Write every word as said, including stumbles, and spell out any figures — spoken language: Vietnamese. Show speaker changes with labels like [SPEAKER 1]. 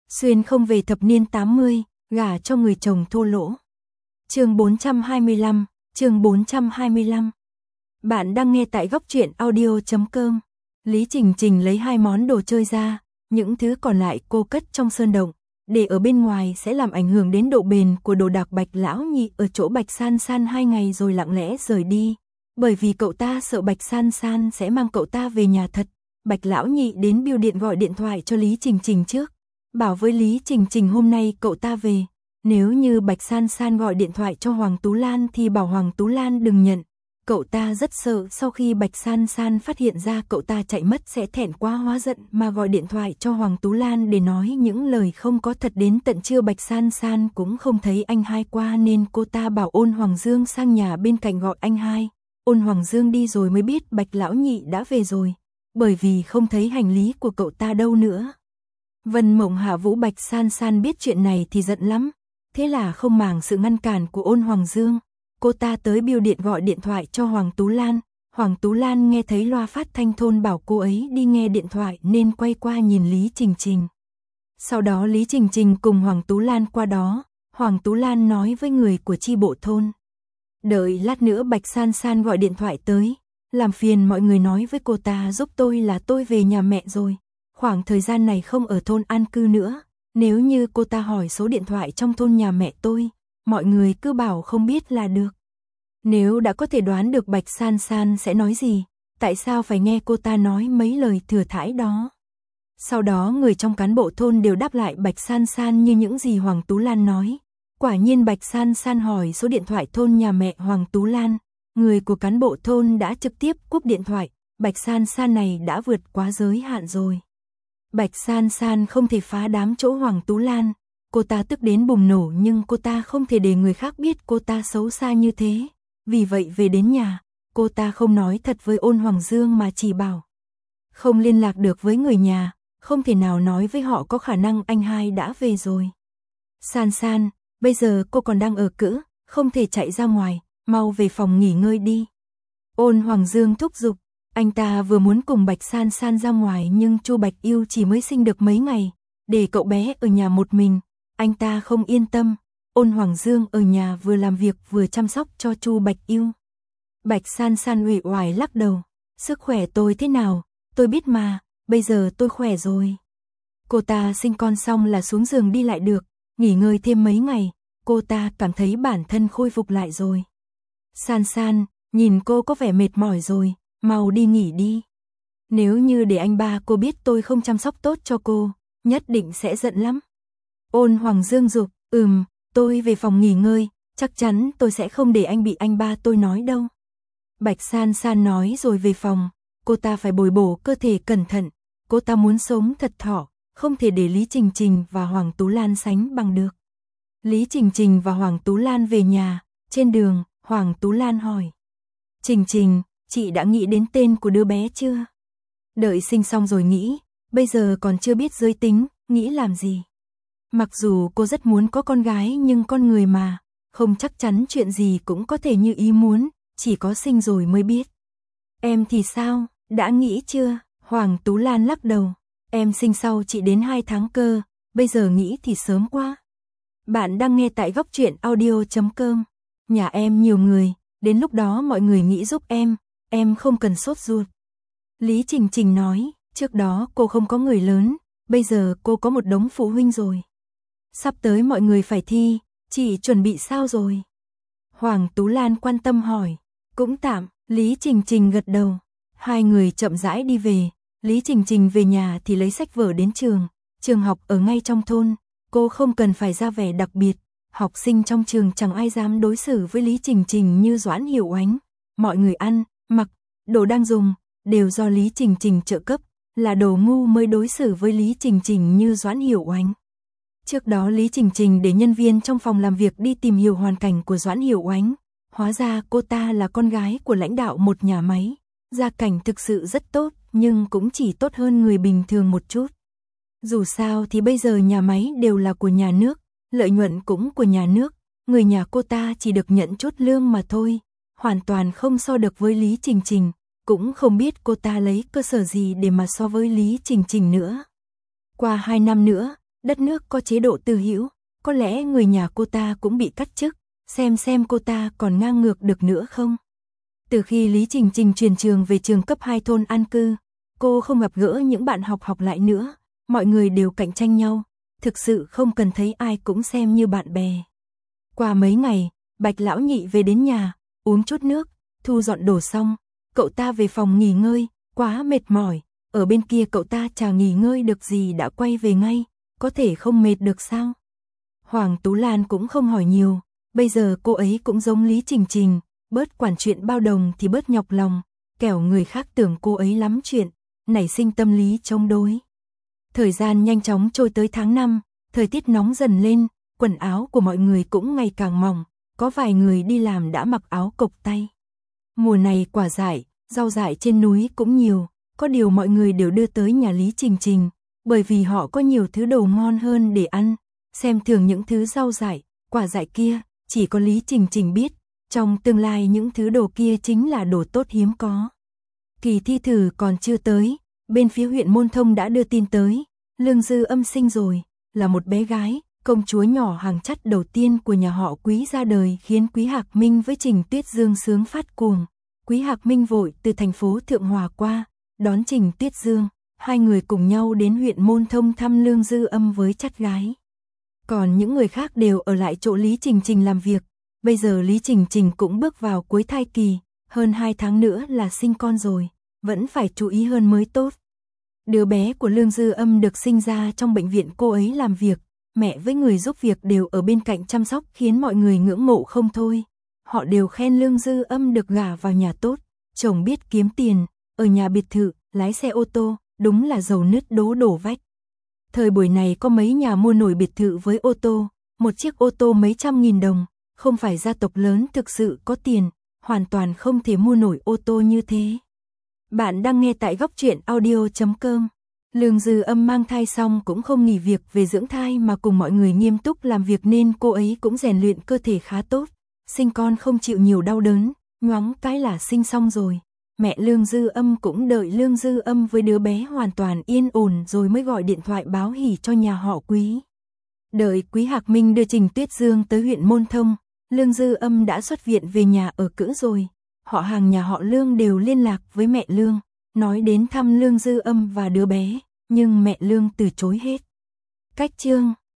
[SPEAKER 1] Xuyên không về thập niên tám mươi, gả cho người chồng thô lỗ. Chương bốn trăm hai mươi lăm, chương bốn trăm hai mươi lăm. Bạn đang nghe tại góc truyện audio chấm com. Lý Trình Trình lấy hai món đồ chơi ra, những thứ còn lại cô cất trong sơn động, để ở bên ngoài sẽ làm ảnh hưởng đến độ bền của đồ đạc Bạch Lão Nhị ở chỗ Bạch San San hai ngày rồi lặng lẽ rời đi. Bởi vì cậu ta sợ Bạch San San sẽ mang cậu ta về nhà thật, Bạch Lão Nhị đến bưu điện gọi điện thoại cho Lý Trình Trình trước, bảo với Lý Trình Trình hôm nay cậu ta về. Nếu như Bạch San San gọi điện thoại cho Hoàng Tú Lan thì bảo Hoàng Tú Lan đừng nhận. Cậu ta rất sợ sau khi Bạch San San phát hiện ra cậu ta chạy mất sẽ thẹn quá hóa giận mà gọi điện thoại cho Hoàng Tú Lan để nói những lời không có thật. Đến tận trưa Bạch San San cũng không thấy anh hai qua nên cô ta bảo Ôn Hoàng Dương sang nhà bên cạnh gọi anh hai. Ôn Hoàng Dương đi rồi mới biết Bạch Lão Nhị đã về rồi, bởi vì không thấy hành lý của cậu ta đâu nữa. Vân Mộng Hạ Vũ Bạch San San biết chuyện này thì giận lắm, thế là không màng sự ngăn cản của Ôn Hoàng Dương, cô ta tới bưu điện gọi điện thoại cho Hoàng Tú Lan. Hoàng Tú Lan nghe thấy loa phát thanh thôn bảo cô ấy đi nghe điện thoại nên quay qua nhìn Lý Trình Trình. Sau đó Lý Trình Trình cùng Hoàng Tú Lan qua đó, Hoàng Tú Lan nói với người của chi bộ thôn. Đợi lát nữa Bạch San San gọi điện thoại tới, làm phiền mọi người nói với cô ta giúp tôi là tôi về nhà mẹ rồi, khoảng thời gian này không ở thôn an cư nữa. Nếu như cô ta hỏi số điện thoại trong thôn nhà mẹ tôi, mọi người cứ bảo không biết là được. Nếu đã có thể đoán được Bạch San San sẽ nói gì, tại sao phải nghe cô ta nói mấy lời thừa thãi đó. Sau đó người trong cán bộ thôn đều đáp lại Bạch San San như những gì Hoàng Tú Lan nói. Quả nhiên Bạch San San hỏi số điện thoại thôn nhà mẹ Hoàng Tú Lan, người của cán bộ thôn đã trực tiếp cúp điện thoại. Bạch San San này đã vượt quá giới hạn rồi. Bạch San San không thể phá đám chỗ Hoàng Tú Lan, cô ta tức đến bùng nổ nhưng cô ta không thể để người khác biết cô ta xấu xa như thế. Vì vậy về đến nhà, cô ta không nói thật với Ôn Hoàng Dương mà chỉ bảo không liên lạc được với người nhà, không thể nào nói với họ có khả năng anh hai đã về rồi. San San, bây giờ cô còn đang ở cữ, không thể chạy ra ngoài, mau về phòng nghỉ ngơi đi. Ôn Hoàng Dương thúc giục, anh ta vừa muốn cùng Bạch San San ra ngoài nhưng Chu Bạch Yêu chỉ mới sinh được mấy ngày, để cậu bé ở nhà một mình, anh ta không yên tâm. Ôn Hoàng Dương ở nhà vừa làm việc vừa chăm sóc cho Chu Bạch Yêu. Bạch San San uể oải lắc đầu, sức khỏe tôi thế nào, tôi biết mà, bây giờ tôi khỏe rồi. Cô ta sinh con xong là xuống giường đi lại được, nghỉ ngơi thêm mấy ngày, cô ta cảm thấy bản thân khôi phục lại rồi. San San, nhìn cô có vẻ mệt mỏi rồi, mau đi nghỉ đi. Nếu như để anh ba cô biết tôi không chăm sóc tốt cho cô, nhất định sẽ giận lắm. Ôn Hoàng Dương giục, ừm, tôi về phòng nghỉ ngơi, chắc chắn tôi sẽ không để anh bị anh ba tôi nói đâu. Bạch San San nói rồi về phòng, cô ta phải bồi bổ cơ thể cẩn thận, cô ta muốn sống thật thọ, không thể để Lý Trình Trình và Hoàng Tú Lan sánh bằng được. Lý Trình Trình và Hoàng Tú Lan về nhà, trên đường, Hoàng Tú Lan hỏi. Trình Trình, chị đã nghĩ đến tên của đứa bé chưa? Đợi sinh xong rồi nghĩ, bây giờ còn chưa biết giới tính, nghĩ làm gì? Mặc dù cô rất muốn có con gái nhưng con người mà, không chắc chắn chuyện gì cũng có thể như ý muốn, chỉ có sinh rồi mới biết. Em thì sao, đã nghĩ chưa? Hoàng Tú Lan lắc đầu, em sinh sau chị đến hai tháng cơ, bây giờ nghĩ thì sớm quá. Bạn đang nghe tại góc truyện audio chấm com. Nhà em nhiều người, đến lúc đó mọi người nghĩ giúp em, em không cần sốt ruột. Lý Trình Trình nói, trước đó cô không có người lớn, bây giờ cô có một đống phụ huynh rồi. Sắp tới mọi người phải thi, chị chuẩn bị sao rồi? Hoàng Tú Lan quan tâm hỏi, cũng tạm, Lý Trình Trình gật đầu. Hai người chậm rãi đi về, Lý Trình Trình về nhà thì lấy sách vở đến trường, trường học ở ngay trong thôn, cô không cần phải ra vẻ đặc biệt, học sinh trong trường chẳng ai dám đối xử với Lý Trình Trình như Doãn Hiểu Ánh. Mọi người ăn, mặc, đồ đang dùng, đều do Lý Trình Trình trợ cấp, là đồ ngu mới đối xử với Lý Trình Trình như Doãn Hiểu Ánh. Trước đó Lý Trình Trình để nhân viên trong phòng làm việc đi tìm hiểu hoàn cảnh của Doãn Hiểu Ánh. Hóa ra cô ta là con gái của lãnh đạo một nhà máy. Gia cảnh thực sự rất tốt, nhưng cũng chỉ tốt hơn người bình thường một chút. Dù sao thì bây giờ nhà máy đều là của nhà nước, lợi nhuận cũng của nhà nước. Người nhà cô ta chỉ được nhận chút lương mà thôi, hoàn toàn không so được với Lý Trình Trình. Cũng không biết cô ta lấy cơ sở gì để mà so với Lý Trình Trình nữa. Qua hai năm nữa, Đất nước có chế độ tư hữu, có lẽ người nhà cô ta cũng bị cắt chức, xem xem cô ta còn ngang ngược được nữa không. Từ khi Lý Trình Trình chuyển trường về trường cấp hai thôn an cư, cô không gặp gỡ những bạn học học lại nữa, mọi người đều cạnh tranh nhau, thực sự không cần thấy ai cũng xem như bạn bè. Qua mấy ngày, Bạch lão nhị về đến nhà, uống chút nước, thu dọn đồ xong, cậu ta về phòng nghỉ ngơi, quá mệt mỏi, ở bên kia cậu ta chả nghỉ ngơi được gì đã quay về ngay, có thể không mệt được sao? Hoàng Tú Lan cũng không hỏi nhiều, bây giờ cô ấy cũng giống Lý Trình Trình, bớt quản chuyện bao đồng thì bớt nhọc lòng, kẻo người khác tưởng cô ấy lắm chuyện, nảy sinh tâm lý chống đối. Thời gian nhanh chóng trôi tới tháng năm, thời tiết nóng dần lên, quần áo của mọi người cũng ngày càng mỏng, có vài người đi làm đã mặc áo cộc tay. Mùa này quả dại, rau dại trên núi cũng nhiều, có điều mọi người đều đưa tới nhà Lý Trình Trình, bởi vì họ có nhiều thứ đồ ngon hơn để ăn, xem thường những thứ rau dại, quả dại kia, chỉ có Lý Trình Trình biết, trong tương lai những thứ đồ kia chính là đồ tốt hiếm có. Kỳ thi thử còn chưa tới, bên phía huyện Môn Thông đã đưa tin tới, Lương Dư Âm sinh rồi, là một bé gái, công chúa nhỏ hàng chắt đầu tiên của nhà họ Quý ra đời khiến Quý Hạc Minh với Trình Tuyết Dương sướng phát cuồng. Quý Hạc Minh vội từ thành phố Thượng Hòa qua, đón Trình Tuyết Dương, hai người cùng nhau đến huyện Môn Thông thăm Lương Dư Âm với chắt gái. Còn những người khác đều ở lại chỗ Lý Trình Trình làm việc, bây giờ Lý Trình Trình cũng bước vào cuối thai kỳ, hơn hai tháng nữa là sinh con rồi, vẫn phải chú ý hơn mới tốt. Đứa bé của Lương Dư Âm được sinh ra trong bệnh viện cô ấy làm việc, mẹ với người giúp việc đều ở bên cạnh chăm sóc khiến mọi người ngưỡng mộ không thôi. Họ đều khen Lương Dư Âm được gả vào nhà tốt, chồng biết kiếm tiền, ở nhà biệt thự, lái xe ô tô, đúng là dầu nứt đố đổ vách. Thời buổi này có mấy nhà mua nổi biệt thự với ô tô, một chiếc ô tô mấy trăm nghìn đồng, không phải gia tộc lớn thực sự có tiền, hoàn toàn không thể mua nổi ô tô như thế. Bạn đang nghe tại góc truyện audio chấm com. Lương Dư Âm mang thai xong cũng không nghỉ việc về dưỡng thai mà cùng mọi người nghiêm túc làm việc nên cô ấy cũng rèn luyện cơ thể khá tốt. Sinh con không chịu nhiều đau đớn, nhoáng cái là sinh xong rồi. Mẹ Lương Dư Âm cũng đợi Lương Dư Âm với đứa bé hoàn toàn yên ổn rồi mới gọi điện thoại báo hỉ cho nhà họ Quý. Đợi Quý Hạc Minh đưa Trình Tuyết Dương tới huyện Môn Thông, Lương Dư Âm đã xuất viện về nhà ở cữ rồi. Họ hàng nhà họ Lương đều liên lạc với mẹ Lương, nói đến thăm Lương Dư Âm và đứa bé, nhưng mẹ Lương từ chối hết. Cách chương